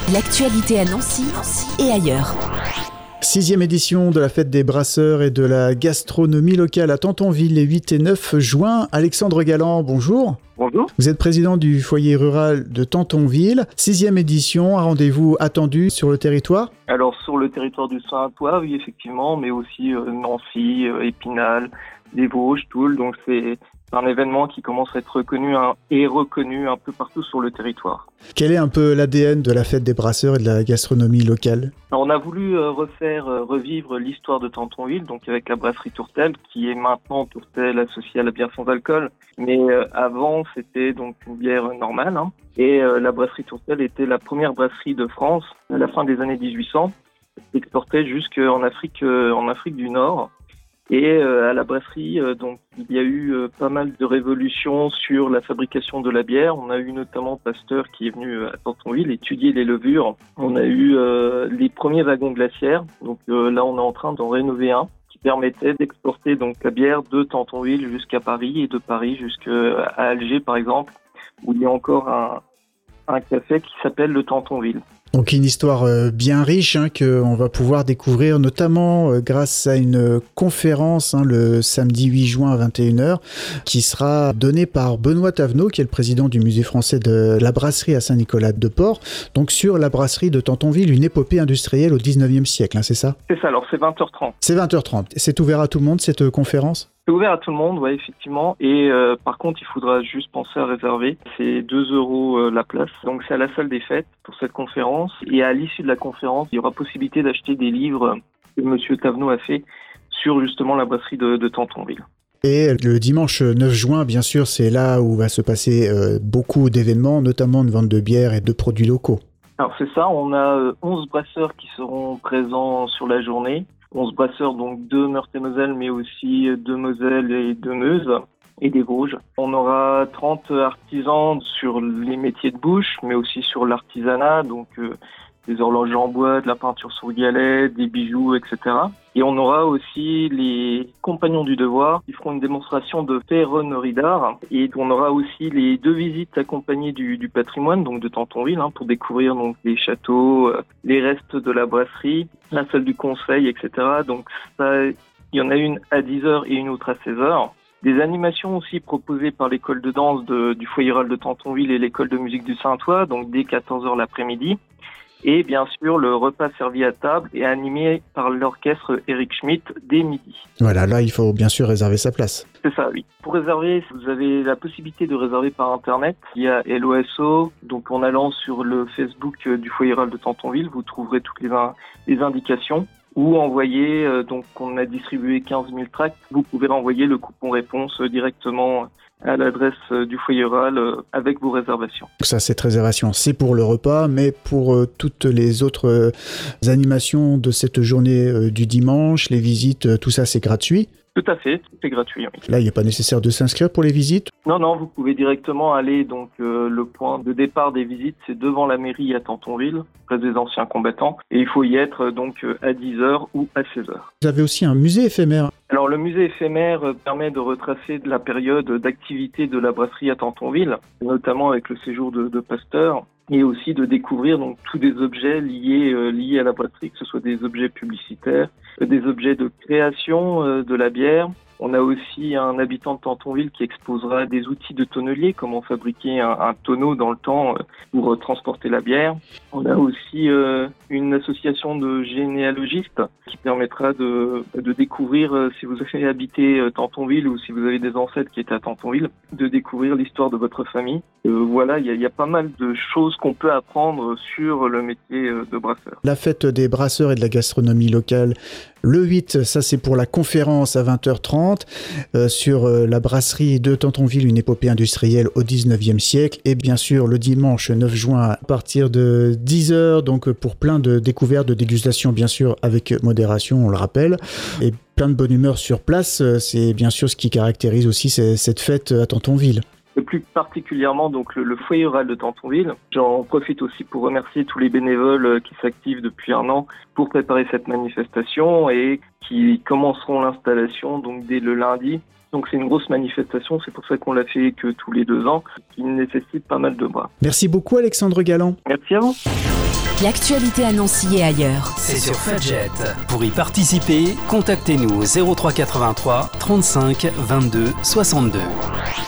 L'actualité à Nancy et ailleurs. 6e édition de la fête des brasseurs et de la gastronomie locale à Tamptonville les 8 et 9 juin. Alexandre Galland, bonjour. Bonjour. Vous êtes président du foyer rural de Tamptonville. 6e édition, un rendez-vous attendu sur le territoire ? Alors sur le territoire du Saint-Ouen, oui effectivement, mais aussi Nancy, Épinal, les Vosges, Toul. Donc c'est un événement qui commence à être reconnu un peu partout sur le territoire. Quel est un peu l'ADN de la fête des brasseurs et de la gastronomie locale ? Alors, on a voulu revivre l'histoire de Tamptonville, donc avec la brasserie Tourtel, qui est maintenant Tourtel associée à la bière sans alcool. Mais avant, c'était donc une bière normale. Et la brasserie Tourtel était la première brasserie de France à la fin des années 1800, exportée jusqu'en Afrique du Nord. Et à la brasserie, donc il y a eu pas mal de révolutions sur la fabrication de la bière. On a eu notamment Pasteur qui est venu à Tamptonville étudier les levures. On a eu les premiers wagons glaciaires. Donc là, on est en train d'en rénover un qui permettait d'exporter donc la bière de Tamptonville jusqu'à Paris et de Paris jusqu'à Alger, par exemple, où il y a encore un café qui s'appelle le Tamptonville. Donc une histoire bien riche qu'on va pouvoir découvrir notamment grâce à une conférence le samedi 8 juin à 21h qui sera donnée par Benoît Tavenot qui est le président du musée français de la brasserie à Saint-Nicolas-de-Port, donc sur la brasserie de Tamptonville, une épopée industrielle au 19e siècle, c'est ça ? C'est ça, alors c'est 20h30. C'est 20h30. C'est ouvert à tout le monde cette conférence ? C'est ouvert à tout le monde, ouais, effectivement. Et par contre, il faudra juste penser à réserver. C'est 2 € la place. Donc c'est à la salle des fêtes pour cette conférence. Et à l'issue de la conférence, il y aura possibilité d'acheter des livres que Monsieur Tavenot a fait sur justement la brasserie de Tamptonville. Et le dimanche 9 juin, bien sûr, c'est là où va se passer beaucoup d'événements, notamment une vente de bière et de produits locaux. Alors c'est ça, on a 11 brasseurs qui seront présents sur la journée. 11 brasseurs, donc de Meurthe-et-Moselle, mais aussi de Moselle et de Meuse et des Vosges. On aura 30 artisans sur les métiers de bouche, mais aussi sur l'artisanat, donc des horloges en bois, de la peinture sur galet, des bijoux, etc. Et on aura aussi les compagnons du devoir qui feront une démonstration de ferronnerie d'art. Et on aura aussi les 2 visites accompagnées du patrimoine, donc de Tamptonville, pour découvrir donc les châteaux, les restes de la brasserie, la salle du conseil, etc. Donc ça, il y en a une à 10h et une autre à 16h. Des animations aussi proposées par l'école de danse du foyer rural de Tamptonville et l'école de musique du Saint-Ouen, donc dès 14h l'après-midi. Et bien sûr, le repas servi à table est animé par l'orchestre Eric Schmitt dès midi. Voilà, là, il faut bien sûr réserver sa place. C'est ça, oui. Pour réserver, vous avez la possibilité de réserver par Internet via LOSO. Donc, en allant sur le Facebook du foyer rural de Tamptonville, vous trouverez toutes les indications. Ou envoyer, donc on a distribué 15 000 tracts, vous pouvez renvoyer le coupon réponse directement à l'adresse du foyer rural avec vos réservations. Ça, cette réservation, c'est pour le repas, mais pour toutes les autres animations de cette journée du dimanche, les visites, tout ça, c'est gratuit ? Tout à fait, c'est gratuit. Oui. Là, il n'est pas nécessaire de s'inscrire pour les visites ? Non, vous pouvez directement aller, donc le point de départ des visites, c'est devant la mairie à Tamptonville, place des anciens combattants, et il faut y être donc à 10h ou à 16h. Vous avez aussi un musée éphémère. Alors le musée éphémère permet de retracer la période d'activité de la brasserie à Tamptonville, notamment avec le séjour de Pasteur, et aussi de découvrir donc tous des objets liés à la brasserie, que ce soit des objets publicitaires, des objets de création de la bière. On a aussi un habitant de Tamptonville qui exposera des outils de tonnelier, comment fabriquer un tonneau dans le temps pour transporter la bière. On a aussi une association de généalogistes qui permettra de découvrir, si vous avez habité Tamptonville ou si vous avez des ancêtres qui étaient à Tamptonville, de découvrir l'histoire de votre famille. Voilà, il y a pas mal de choses qu'on peut apprendre sur le métier de brasseur. La fête des brasseurs et de la gastronomie locale, le 8, ça c'est pour la conférence à 20h30 sur la brasserie de Tamptonville, une épopée industrielle au 19e siècle. Et bien sûr, le dimanche 9 juin à partir de 10h, donc pour plein de découvertes, de dégustations, bien sûr, avec modération, on le rappelle. Et plein de bonne humeur sur place, c'est bien sûr ce qui caractérise aussi cette fête à Tamptonville. Et plus particulièrement donc le foyer rural de Tamptonville. J'en profite aussi pour remercier tous les bénévoles qui s'activent depuis 1 an pour préparer cette manifestation et qui commenceront l'installation donc dès le lundi. Donc c'est une grosse manifestation, c'est pour ça qu'on l'a fait que tous les 2 ans, qui nécessite pas mal de bras. Merci beaucoup Alexandre Galland. Merci à vous. L'actualité à Nancy et ailleurs. C'est sur Fadjet. Pour y participer, contactez-nous au 03 83 35 22 62.